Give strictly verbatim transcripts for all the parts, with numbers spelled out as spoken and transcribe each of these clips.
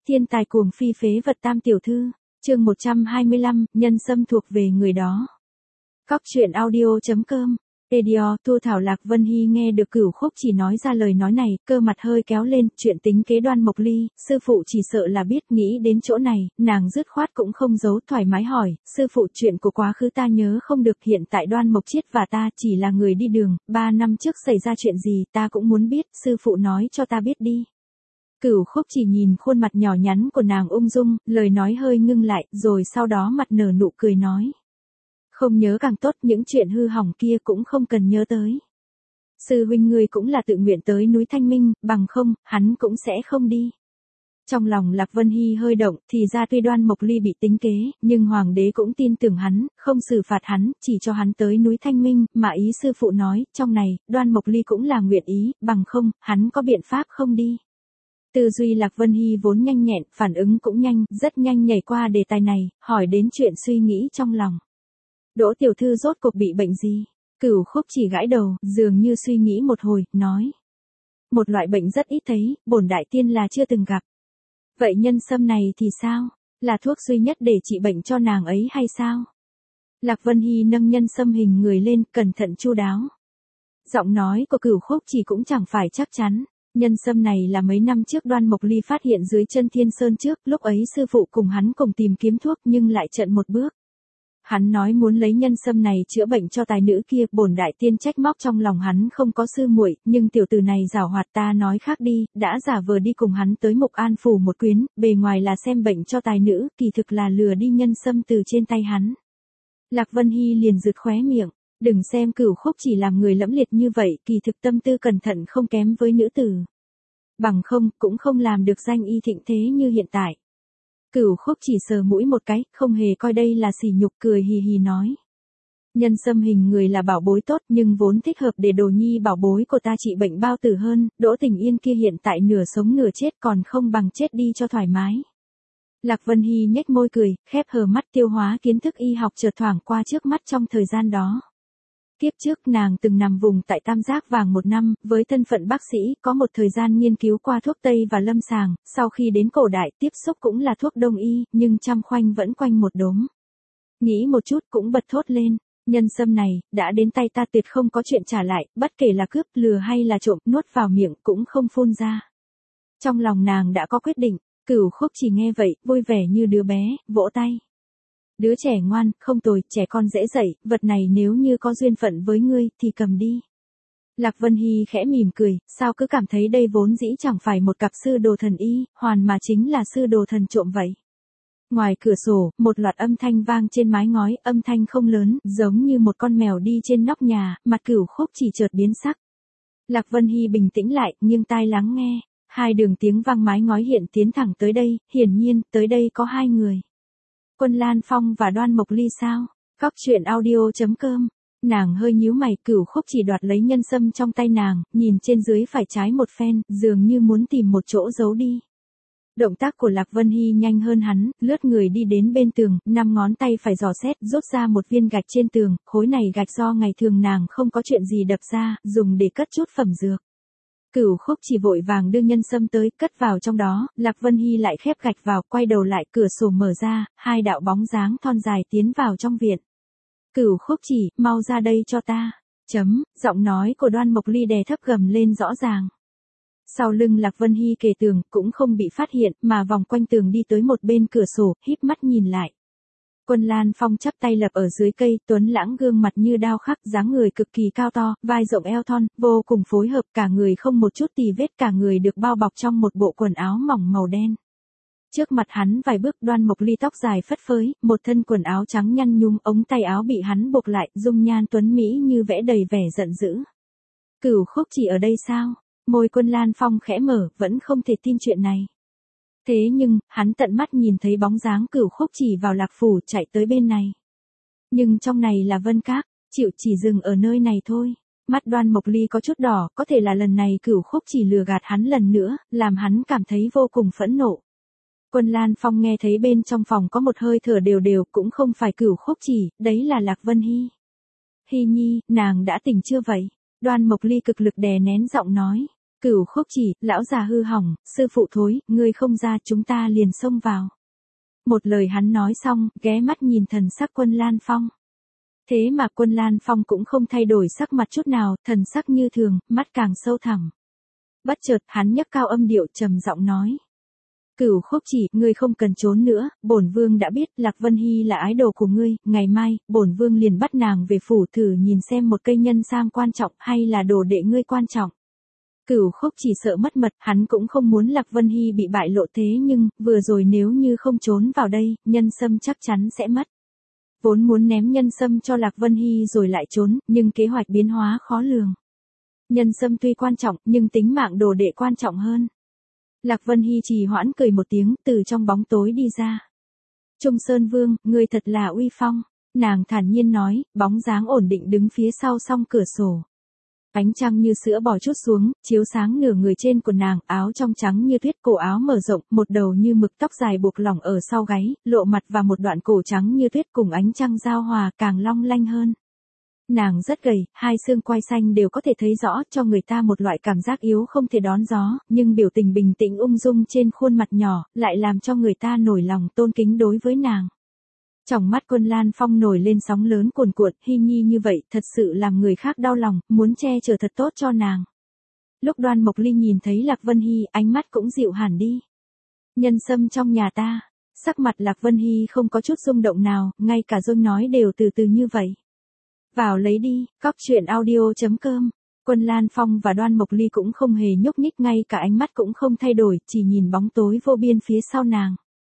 Thiên tài cuồng phi phế vật tam tiểu thư, chương một trăm hai mươi lăm, nhân sâm thuộc về người đó. Cóc truyện audio chấm com, Editor, Thu Thảo Lạc Vân Hy nghe được Cửu Khúc Chỉ nói ra lời nói này, cơ mặt hơi kéo lên, chuyện tính kế Đoan Mộc Ly, sư phụ chỉ sợ là biết, nghĩ đến chỗ này, nàng dứt khoát cũng không giấu, thoải mái hỏi, sư phụ chuyện của quá khứ ta nhớ không được, hiện tại Đoan Mộc Chiết và ta chỉ là người đi đường, ba năm trước xảy ra chuyện gì ta cũng muốn biết, sư phụ nói cho ta biết đi. Cửu Khúc Chỉ nhìn khuôn mặt nhỏ nhắn của nàng ung dung, lời nói hơi ngưng lại, rồi sau đó mặt nở nụ cười nói. Không nhớ càng tốt, những chuyện hư hỏng kia cũng không cần nhớ tới. Sư huynh ngươi cũng là tự nguyện tới núi Thanh Minh, bằng không, hắn cũng sẽ không đi. Trong lòng Lạc Vân Hy hơi động, thì ra tuy Đoan Mộc Ly bị tính kế, nhưng hoàng đế cũng tin tưởng hắn, không xử phạt hắn, chỉ cho hắn tới núi Thanh Minh, mà ý sư phụ nói, trong này, Đoan Mộc Ly cũng là nguyện ý, bằng không, hắn có biện pháp không đi. Tư duy Lạc Vân Hy vốn nhanh nhẹn, phản ứng cũng nhanh, rất nhanh nhảy qua đề tài này, hỏi đến chuyện suy nghĩ trong lòng. Đỗ tiểu thư rốt cuộc bị bệnh gì? Cửu Khúc Chỉ gãi đầu, dường như suy nghĩ một hồi, nói. Một loại bệnh rất ít thấy, bổn đại tiên là chưa từng gặp. Vậy nhân sâm này thì sao? Là thuốc duy nhất để trị bệnh cho nàng ấy hay sao? Lạc Vân Hy nâng nhân sâm hình người lên, cẩn thận chu đáo. Giọng nói của Cửu Khúc Chỉ cũng chẳng phải chắc chắn. Nhân sâm này là mấy năm trước Đoan Mộc Ly phát hiện dưới chân Thiên Sơn trước, lúc ấy sư phụ cùng hắn cùng tìm kiếm thuốc nhưng lại chậm một bước. Hắn nói muốn lấy nhân sâm này chữa bệnh cho tài nữ kia, bổn đại tiên trách móc trong lòng hắn không có sư muội, nhưng tiểu tử này giảo hoạt, ta nói khác đi, đã giả vờ đi cùng hắn tới Mục An phủ một chuyến, bề ngoài là xem bệnh cho tài nữ, kỳ thực là lừa đi nhân sâm từ trên tay hắn. Lạc Vân Hy liền rượt khóe miệng, đừng xem Cửu Khúc Chỉ làm người lẫm liệt như vậy, kỳ thực tâm tư cẩn thận không kém với nữ tử. Bằng không, cũng không làm được danh y thịnh thế như hiện tại. Cửu Khúc Chỉ sờ mũi một cái, không hề coi đây là sỉ nhục, cười hì hì nói. Nhân sâm hình người là bảo bối tốt, nhưng vốn thích hợp để đồ nhi bảo bối của ta trị bệnh bao tử hơn, Đỗ Tình Yên kia hiện tại nửa sống nửa chết, còn không bằng chết đi cho thoải mái. Lạc Vân Hy nhếch môi cười, khép hờ mắt, tiêu hóa kiến thức y học chợt thoảng qua trước mắt trong thời gian đó. Tiếp trước nàng từng nằm vùng tại Tam Giác Vàng một năm, với thân phận bác sĩ, có một thời gian nghiên cứu qua thuốc Tây và lâm sàng, sau khi đến cổ đại tiếp xúc cũng là thuốc Đông y, nhưng trăm khoanh vẫn quanh một đốm. Nghĩ một chút cũng bật thốt lên, nhân sâm này, đã đến tay ta tuyệt không có chuyện trả lại, bất kể là cướp, lừa hay là trộm, nuốt vào miệng cũng không phun ra. Trong lòng nàng đã có quyết định, Cửu Khúc Chỉ nghe vậy, vui vẻ như đứa bé, vỗ tay. Đứa trẻ ngoan, không tồi, trẻ con dễ dạy, vật này nếu như có duyên phận với ngươi, thì cầm đi. Lạc Vân Hy khẽ mỉm cười, sao cứ cảm thấy đây vốn dĩ chẳng phải một cặp sư đồ thần y, hoàn mà chính là sư đồ thần trộm vậy. Ngoài cửa sổ, một loạt âm thanh vang trên mái ngói, âm thanh không lớn, giống như một con mèo đi trên nóc nhà, mặt Cửu Khúc Chỉ chợt biến sắc. Lạc Vân Hy bình tĩnh lại, nghiêng tai lắng nghe, hai đường tiếng vang mái ngói hiện tiến thẳng tới đây, hiển nhiên, tới đây có hai người. Quân Lan Phong và Đoan Mộc Ly sao? Cóc truyện audio chấm com. Nàng hơi nhíu mày, Cửu Khúc Chỉ đoạt lấy nhân sâm trong tay nàng, nhìn trên dưới phải trái một phen, dường như muốn tìm một chỗ giấu đi. Động tác của Lạc Vân Hy nhanh hơn hắn, lướt người đi đến bên tường, năm ngón tay phải dò xét, rút ra một viên gạch trên tường, khối này gạch do ngày thường nàng không có chuyện gì đập ra, dùng để cất chút phẩm dược. Cửu Khúc Chỉ vội vàng đưa nhân sâm tới, cất vào trong đó, Lạc Vân Hy lại khép gạch vào, quay đầu lại, cửa sổ mở ra, hai đạo bóng dáng thon dài tiến vào trong viện. Cửu Khúc Chỉ, mau ra đây cho ta. Chấm, giọng nói của Đoan Mộc Ly đè thấp gầm lên rõ ràng. Sau lưng Lạc Vân Hy kề tường, cũng không bị phát hiện, mà vòng quanh tường đi tới một bên cửa sổ, híp mắt nhìn lại. Quân Lan Phong chắp tay lập ở dưới cây, tuấn lãng gương mặt như đao khắc, dáng người cực kỳ cao to, vai rộng eo thon, vô cùng phối hợp, cả người không một chút tì vết, cả người được bao bọc trong một bộ quần áo mỏng màu đen. Trước mặt hắn vài bước, Đoan Mộc Ly tóc dài phất phới, một thân quần áo trắng nhăn nhúm, ống tay áo bị hắn buộc lại, dung nhan tuấn mỹ như vẽ đầy vẻ giận dữ. Cửu Khúc Chỉ ở đây sao? Môi Quân Lan Phong khẽ mở, vẫn không thể tin chuyện này. Thế nhưng, hắn tận mắt nhìn thấy bóng dáng Cửu Khúc Chỉ vào Lạc phủ chạy tới bên này. Nhưng trong này là Vân Các, chịu chỉ dừng ở nơi này thôi. Mắt Đoan Mộc Ly có chút đỏ, có thể là lần này Cửu Khúc Chỉ lừa gạt hắn lần nữa, làm hắn cảm thấy vô cùng phẫn nộ. Quân Lan Phong nghe thấy bên trong phòng có một hơi thở đều đều, cũng không phải Cửu Khúc Chỉ, đấy là Lạc Vân Hy. Hy nhi, nàng đã tỉnh chưa vậy? Đoan Mộc Ly cực lực đè nén giọng nói. Cửu Khúc Chỉ, lão già hư hỏng, sư phụ thối, ngươi không ra chúng ta liền xông vào. Một lời hắn nói xong, ghé mắt nhìn thần sắc Quân Lan Phong. Thế mà Quân Lan Phong cũng không thay đổi sắc mặt chút nào, thần sắc như thường, mắt càng sâu thẳm. Bất chợt, hắn nhấc cao âm điệu trầm giọng nói. Cửu Khúc Chỉ, ngươi không cần trốn nữa, bổn vương đã biết Lạc Vân Hy là ái đồ của ngươi, ngày mai, bổn vương liền bắt nàng về phủ thử nhìn xem một cây nhân sang quan trọng hay là đồ đệ ngươi quan trọng. Cửu Khúc Chỉ sợ mất mật, hắn cũng không muốn Lạc Vân Hy bị bại lộ thế nhưng, vừa rồi nếu như không trốn vào đây, nhân sâm chắc chắn sẽ mất. Vốn muốn ném nhân sâm cho Lạc Vân Hy rồi lại trốn, nhưng kế hoạch biến hóa khó lường. Nhân sâm tuy quan trọng, nhưng tính mạng đồ đệ quan trọng hơn. Lạc Vân Hy trì hoãn cười một tiếng, từ trong bóng tối đi ra. Trung Sơn Vương, ngươi thật là uy phong. Nàng thản nhiên nói, bóng dáng ổn định đứng phía sau song cửa sổ. Ánh trăng như sữa bò chút xuống, chiếu sáng nửa người trên của nàng, áo trong trắng như tuyết, cổ áo mở rộng, một đầu như mực tóc dài buộc lỏng ở sau gáy, lộ mặt và một đoạn cổ trắng như tuyết cùng ánh trăng giao hòa càng long lanh hơn. Nàng rất gầy, hai xương quai xanh đều có thể thấy rõ, cho người ta một loại cảm giác yếu không thể đón gió, nhưng biểu tình bình tĩnh ung dung trên khuôn mặt nhỏ, lại làm cho người ta nổi lòng tôn kính đối với nàng. Trong mắt Quân Lan Phong nổi lên sóng lớn cuồn cuộn, Hy Nhi như vậy, thật sự làm người khác đau lòng, muốn che chở thật tốt cho nàng. Lúc Đoan Mộc Ly nhìn thấy Lạc Vân Hy, ánh mắt cũng dịu hẳn đi. Nhân sâm trong nhà ta, sắc mặt Lạc Vân Hy không có chút rung động nào, ngay cả Dôn nói đều từ từ như vậy. Vào lấy đi, cóc truyện audio chấm com. Quân Lan Phong và Đoan Mộc Ly cũng không hề nhúc nhích, ngay cả ánh mắt cũng không thay đổi, chỉ nhìn bóng tối vô biên phía sau nàng.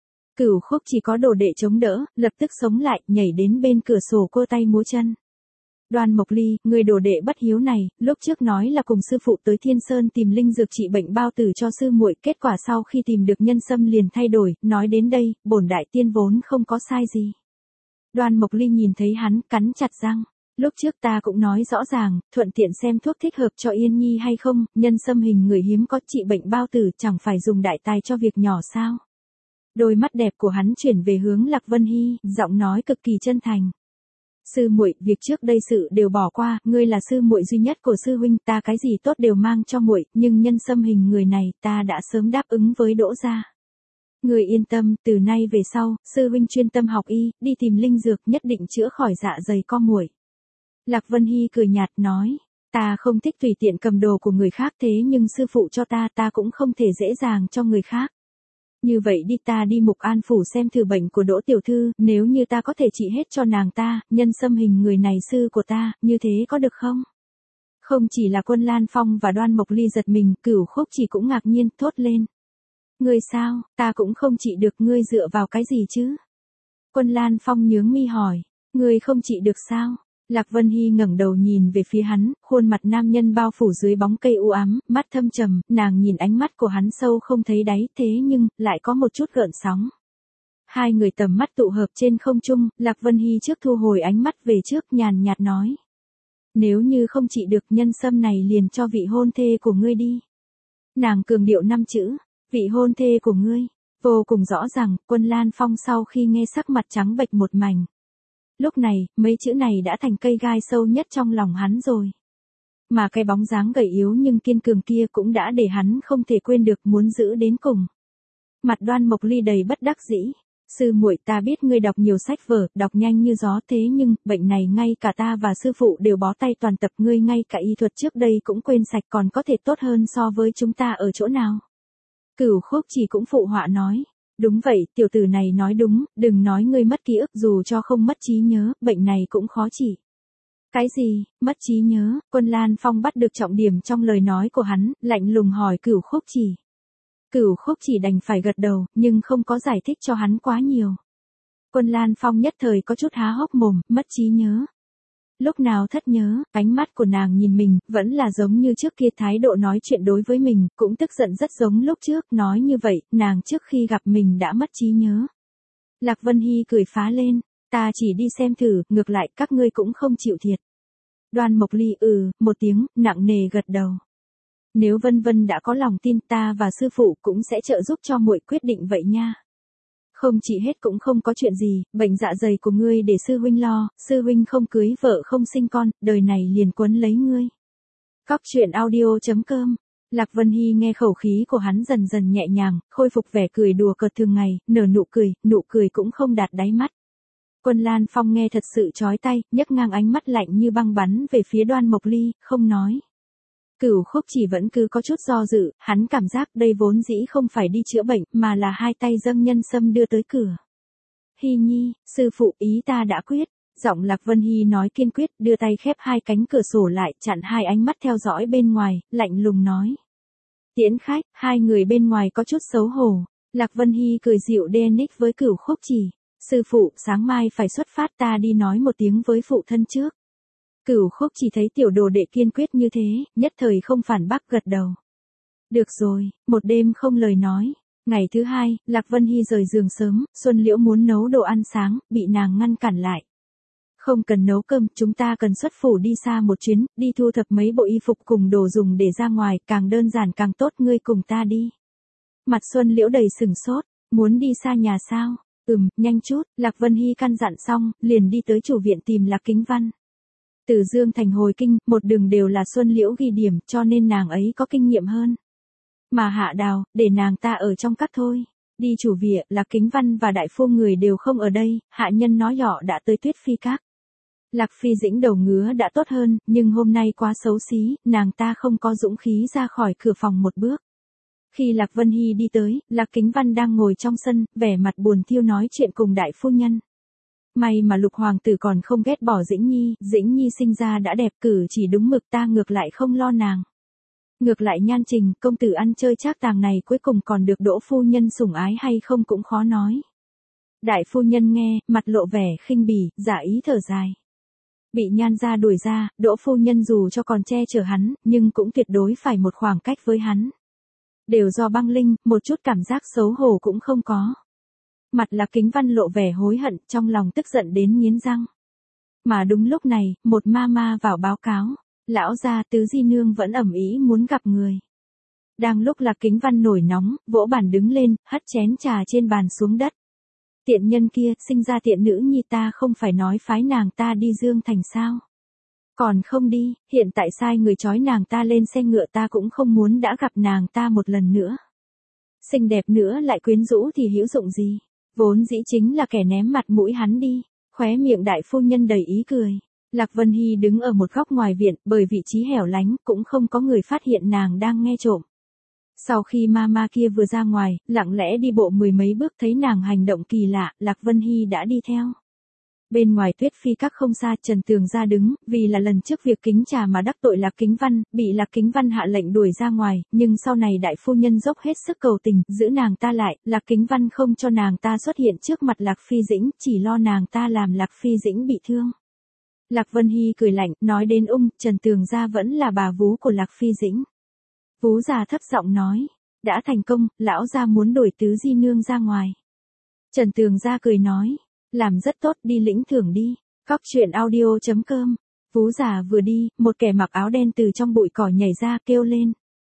Cửu Khúc chỉ có đồ đệ chống đỡ, lập tức sống lại, nhảy đến bên cửa sổ cô tay múa chân. Đoan Mộc Ly, người đồ đệ bất hiếu này, lúc trước nói là cùng sư phụ tới Thiên Sơn tìm linh dược trị bệnh bao tử cho sư muội, kết quả sau khi tìm được nhân sâm liền thay đổi, nói đến đây, bổn đại tiên vốn không có sai gì. Đoan Mộc Ly nhìn thấy hắn, cắn chặt răng. Lúc trước ta cũng nói rõ ràng, thuận tiện xem thuốc thích hợp cho Yên Nhi hay không, nhân sâm hình người hiếm có trị bệnh bao tử, chẳng phải dùng đại tài cho việc nhỏ sao. Đôi mắt đẹp của hắn chuyển về hướng Lạc Vân Hy, giọng nói cực kỳ chân thành. Sư muội, việc trước đây sự đều bỏ qua, ngươi là sư muội duy nhất của sư huynh, ta cái gì tốt đều mang cho muội, nhưng nhân sâm hình người này, ta đã sớm đáp ứng với Đỗ gia. Ngươi yên tâm, từ nay về sau, sư huynh chuyên tâm học y, đi tìm linh dược, nhất định chữa khỏi dạ dày con muội. Lạc Vân Hy cười nhạt nói, ta không thích tùy tiện cầm đồ của người khác, thế nhưng sư phụ cho ta, ta cũng không thể dễ dàng cho người khác. Như vậy đi, ta đi Mục An phủ xem thử bệnh của Đỗ tiểu thư, nếu như ta có thể trị hết cho nàng ta, nhân sâm hình người này sư của ta, như thế có được không? Không chỉ là Quân Lan Phong và Đoan Mộc Ly giật mình, Cửu Khúc chỉ cũng ngạc nhiên, thốt lên. Ngươi sao, ta cũng không trị được, ngươi dựa vào cái gì chứ? Quân Lan Phong nhướng mi hỏi, ngươi không trị được sao? Lạc Vân Hy ngẩng đầu nhìn về phía hắn, khuôn mặt nam nhân bao phủ dưới bóng cây u ám, mắt thâm trầm, nàng nhìn ánh mắt của hắn sâu không thấy đáy, thế nhưng, lại có một chút gợn sóng. Hai người tầm mắt tụ hợp trên không trung, Lạc Vân Hy trước thu hồi ánh mắt về trước, nhàn nhạt nói. Nếu như không trị được, nhân sâm này liền cho vị hôn thê của ngươi đi. Nàng cường điệu năm chữ, vị hôn thê của ngươi, vô cùng rõ ràng. Quân Lan Phong sau khi nghe sắc mặt trắng bệch một mảnh. Lúc này, mấy chữ này đã thành cây gai sâu nhất trong lòng hắn rồi. Mà cái bóng dáng gầy yếu nhưng kiên cường kia cũng đã để hắn không thể quên được, muốn giữ đến cùng. Mặt Đoan Mộc Ly đầy bất đắc dĩ. Sư muội, ta biết ngươi đọc nhiều sách vở, đọc nhanh như gió, thế nhưng, bệnh này ngay cả ta và sư phụ đều bó tay toàn tập, ngươi ngay cả y thuật trước đây cũng quên sạch, còn có thể tốt hơn so với chúng ta ở chỗ nào? Cửu Khúc chỉ cũng phụ họa nói. Đúng vậy, tiểu tử này nói đúng, đừng nói ngươi mất ký ức, dù cho không mất trí nhớ, bệnh này cũng khó trị. Cái gì, mất trí nhớ? Quân Lan Phong bắt được trọng điểm trong lời nói của hắn, lạnh lùng hỏi Cửu Khúc chỉ. Cửu Khúc chỉ đành phải gật đầu, nhưng không có giải thích cho hắn quá nhiều. Quân Lan Phong nhất thời có chút há hốc mồm, mất trí nhớ. Lúc nào thất nhớ, ánh mắt của nàng nhìn mình, vẫn là giống như trước kia, thái độ nói chuyện đối với mình, cũng tức giận rất giống lúc trước, nói như vậy, nàng trước khi gặp mình đã mất trí nhớ. Lạc Vân Hy cười phá lên, ta chỉ đi xem thử, ngược lại các ngươi cũng không chịu thiệt. Đoan Mộc Ly ừ, một tiếng, nặng nề gật đầu. Nếu Vân Vân đã có lòng tin, ta và sư phụ cũng sẽ trợ giúp cho muội quyết định vậy nha. Không chỉ hết cũng không có chuyện gì, bệnh dạ dày của ngươi để sư huynh lo, sư huynh không cưới vợ không sinh con, đời này liền quấn lấy ngươi. Cóc truyện audio chấm com Lạc Vân Hy nghe khẩu khí của hắn dần dần nhẹ nhàng, khôi phục vẻ cười đùa cợt thường ngày, nở nụ cười, nụ cười cũng không đạt đáy mắt. Quân Lan Phong nghe thật sự chói tay, nhấc ngang ánh mắt lạnh như băng bắn về phía Đoan Mộc Ly, không nói. Cửu Khúc Chỉ vẫn cứ có chút do dự, hắn cảm giác đây vốn dĩ không phải đi chữa bệnh, mà là hai tay dâng nhân sâm đưa tới cửa. Hy Nhi, sư phụ, ý ta đã quyết. Giọng Lạc Vân Hy nói kiên quyết, đưa tay khép hai cánh cửa sổ lại, chặn hai ánh mắt theo dõi bên ngoài, lạnh lùng nói. Tiễn khách, hai người bên ngoài có chút xấu hổ. Lạc Vân Hy cười dịu đe ních với Cửu Khúc Chỉ. Sư phụ, sáng mai phải xuất phát, ta đi nói một tiếng với phụ thân trước. Cửu Khúc Chỉ thấy tiểu đồ đệ kiên quyết như thế, nhất thời không phản bác, gật đầu. Được rồi, một đêm không lời nói. Ngày thứ hai, Lạc Vân Hy rời giường sớm, Xuân Liễu muốn nấu đồ ăn sáng, bị nàng ngăn cản lại. Không cần nấu cơm, chúng ta cần xuất phủ đi xa một chuyến, đi thu thập mấy bộ y phục cùng đồ dùng để ra ngoài, càng đơn giản càng tốt, ngươi cùng ta đi. Mặt Xuân Liễu đầy sừng sốt, muốn đi xa nhà sao? Ừm, nhanh chút, Lạc Vân Hy căn dặn xong, liền đi tới chủ viện tìm Lạc Kính Văn. Từ Dương Thành hồi kinh, một đường đều là Xuân Liễu ghi điểm, cho nên nàng ấy có kinh nghiệm hơn. Mà Hạ Đào, để nàng ta ở trong các thôi. Đi chủ viện, Lạc Kính Văn và đại phu người đều không ở đây, hạ nhân nói nhỏ đã tới Tuyết Phi Các. Lạc Phi Dĩnh đầu ngứa đã tốt hơn, nhưng hôm nay quá xấu xí, nàng ta không có dũng khí ra khỏi cửa phòng một bước. Khi Lạc Vân Hy đi tới, Lạc Kính Văn đang ngồi trong sân, vẻ mặt buồn thiêu nói chuyện cùng đại phu nhân. May mà Lục hoàng tử còn không ghét bỏ Dĩnh Nhi, Dĩnh Nhi sinh ra đã đẹp, cử chỉ đúng mực, ta ngược lại không lo nàng. Ngược lại Nhan Trình, công tử ăn chơi trác tàng này cuối cùng còn được Đỗ phu nhân sủng ái hay không cũng khó nói. Đại phu nhân nghe, mặt lộ vẻ khinh bỉ, giả ý thở dài. Bị Nhan gia đuổi ra, Đỗ phu nhân dù cho còn che chở hắn, nhưng cũng tuyệt đối phải một khoảng cách với hắn. Đều do băng linh, một chút cảm giác xấu hổ cũng không có. Mặt Lạc Kính Văn lộ vẻ hối hận, trong lòng tức giận đến nghiến răng. Mà đúng lúc này, một ma ma vào báo cáo. Lão gia Tứ Di Nương vẫn ẩm ý muốn gặp người. Đang lúc Lạc Kính Văn nổi nóng, vỗ bàn đứng lên, hất chén trà trên bàn xuống đất. Tiện nhân kia, sinh ra tiện nữ nhi, ta không phải nói phái nàng ta đi Dương Thành sao? Còn không đi, hiện tại sai người trói nàng ta lên xe ngựa, ta cũng không muốn đã gặp nàng ta một lần nữa. Xinh đẹp nữa lại quyến rũ thì hữu dụng gì? Vốn dĩ chính là kẻ ném mặt mũi hắn đi. Khóe miệng đại phu nhân đầy ý cười. Lạc Vân Hy đứng ở một góc ngoài viện, bởi vị trí hẻo lánh, cũng không có người phát hiện nàng đang nghe trộm. Sau khi ma ma kia vừa ra ngoài, lặng lẽ đi bộ mười mấy bước, thấy nàng hành động kỳ lạ, Lạc Vân Hy đã đi theo. Bên ngoài Tuyết Phi Các không xa, Trần Tường ra đứng, vì là lần trước việc kính trà mà đắc tội Lạc Kính Văn, bị Lạc Kính Văn hạ lệnh đuổi ra ngoài, nhưng sau này đại phu nhân dốc hết sức cầu tình, giữ nàng ta lại, Lạc Kính Văn không cho nàng ta xuất hiện trước mặt Lạc Phi Dĩnh, chỉ lo nàng ta làm Lạc Phi Dĩnh bị thương. Lạc Vân Hy cười lạnh, nói đến ung, Trần Tường gia vẫn là bà vú của Lạc Phi Dĩnh. Vú già thấp giọng nói, đã thành công, lão gia muốn đổi Tứ Di Nương ra ngoài. Trần Tường gia cười nói, làm rất tốt, đi lĩnh thưởng đi. Cóc truyện audio chấm com. Vú già vừa đi, một kẻ mặc áo đen từ trong bụi cỏ nhảy ra, kêu lên.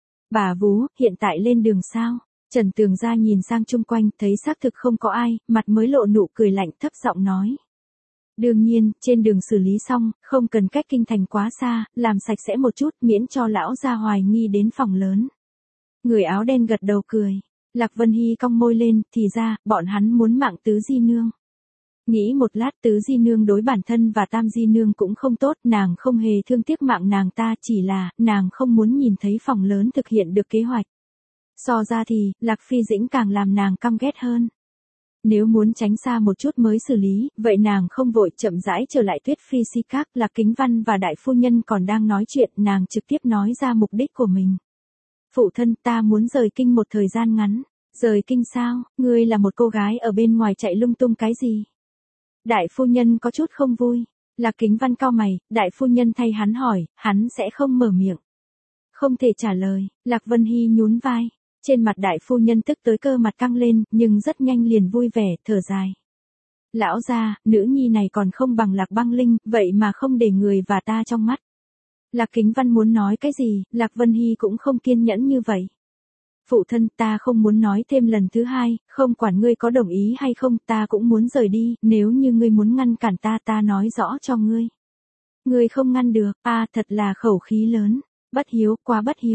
Bà vú, hiện tại lên đường sao? Trần Tường gia nhìn sang chung quanh, thấy xác thực không có ai, mặt mới lộ nụ cười lạnh, thấp giọng nói. Đương nhiên, trên đường xử lý xong, không cần cách kinh thành quá xa, làm sạch sẽ một chút, miễn cho lão gia hoài nghi đến phòng lớn. Người áo đen gật đầu cười. Lạc Vân Hy cong môi lên, thì ra, bọn hắn muốn mạng Tứ Di Nương. Nghĩ một lát, Tứ Di Nương đối bản thân và Tam Di Nương cũng không tốt, nàng không hề thương tiếc mạng nàng ta, chỉ là, nàng không muốn nhìn thấy phòng lớn thực hiện được kế hoạch. So ra thì, Lạc Phi Dĩnh càng làm nàng căm ghét hơn. Nếu muốn tránh xa một chút mới xử lý, vậy nàng không vội, chậm rãi trở lại Tuyết Phi Si Các, Lạc Kính Văn và đại phu nhân còn đang nói chuyện, nàng trực tiếp nói ra mục đích của mình. Phụ thân, ta muốn rời kinh một thời gian ngắn. Rời kinh sao, ngươi là một cô gái ở bên ngoài chạy lung tung cái gì? Đại phu nhân có chút không vui. Lạc Kính Văn cau mày, đại phu nhân thay hắn hỏi, hắn sẽ không mở miệng. Không thể trả lời, Lạc Vân Hy nhún vai. Trên mặt đại phu nhân tức tới cơ mặt căng lên, nhưng rất nhanh liền vui vẻ, thở dài. Lão gia, nữ nhi này còn không bằng Lạc Băng Linh, vậy mà không để người và ta trong mắt. Lạc Kính Văn muốn nói cái gì, Lạc Vân Hy cũng không kiên nhẫn như vậy. Phụ thân, ta không muốn nói thêm lần thứ hai, không quản ngươi có đồng ý hay không, ta cũng muốn rời đi, nếu như ngươi muốn ngăn cản ta, ta nói rõ cho ngươi. Ngươi không ngăn được, a à, thật là khẩu khí lớn, bất hiếu, quá bất hiếu.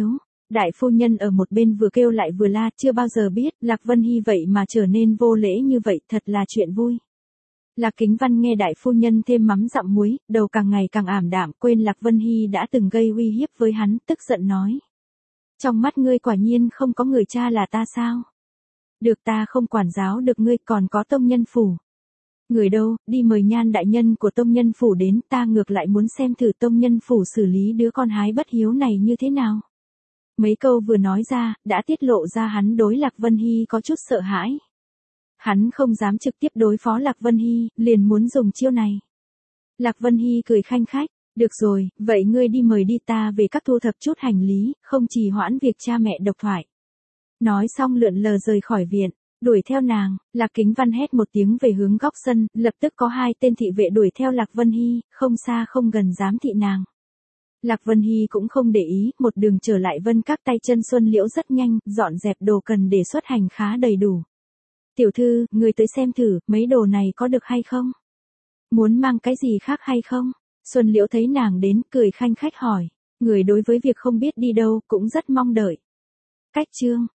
Đại phu nhân ở một bên vừa kêu lại vừa la, chưa bao giờ biết, Lạc Vân Hy vậy mà trở nên vô lễ như vậy, thật là chuyện vui. Lạc Kính Văn nghe đại phu nhân thêm mắm dặm muối, đầu càng ngày càng ảm đạm, quên Lạc Vân Hy đã từng gây uy hiếp với hắn, tức giận nói. Trong mắt ngươi quả nhiên không có người cha là ta sao? Được, ta không quản giáo được ngươi, còn có Tông Nhân Phủ. Người đâu, đi mời Nhan đại nhân của Tông Nhân Phủ đến, ta ngược lại muốn xem thử Tông Nhân Phủ xử lý đứa con hái bất hiếu này như thế nào. Mấy câu vừa nói ra, đã tiết lộ ra hắn đối Lạc Vân Hy có chút sợ hãi. Hắn không dám trực tiếp đối phó Lạc Vân Hy, liền muốn dùng chiêu này. Lạc Vân Hy cười khanh khách, được rồi, vậy ngươi đi mời đi, ta về các thu thập chút hành lý, không trì hoãn việc cha mẹ độc thoại. Nói xong lượn lờ rời khỏi viện, đuổi theo nàng, Lạc Kính Văn hét một tiếng về hướng góc sân, lập tức có hai tên thị vệ đuổi theo Lạc Vân Hy, không xa không gần giám thị nàng. Lạc Vân Hy cũng không để ý, một đường trở lại Vân Các, tay chân Xuân Liễu rất nhanh, dọn dẹp đồ cần để xuất hành khá đầy đủ. Tiểu thư, người tới xem thử, mấy đồ này có được hay không? Muốn mang cái gì khác hay không? Xuân Liễu thấy nàng đến, cười khanh khách hỏi. Người đối với việc không biết đi đâu, cũng rất mong đợi. Cách chương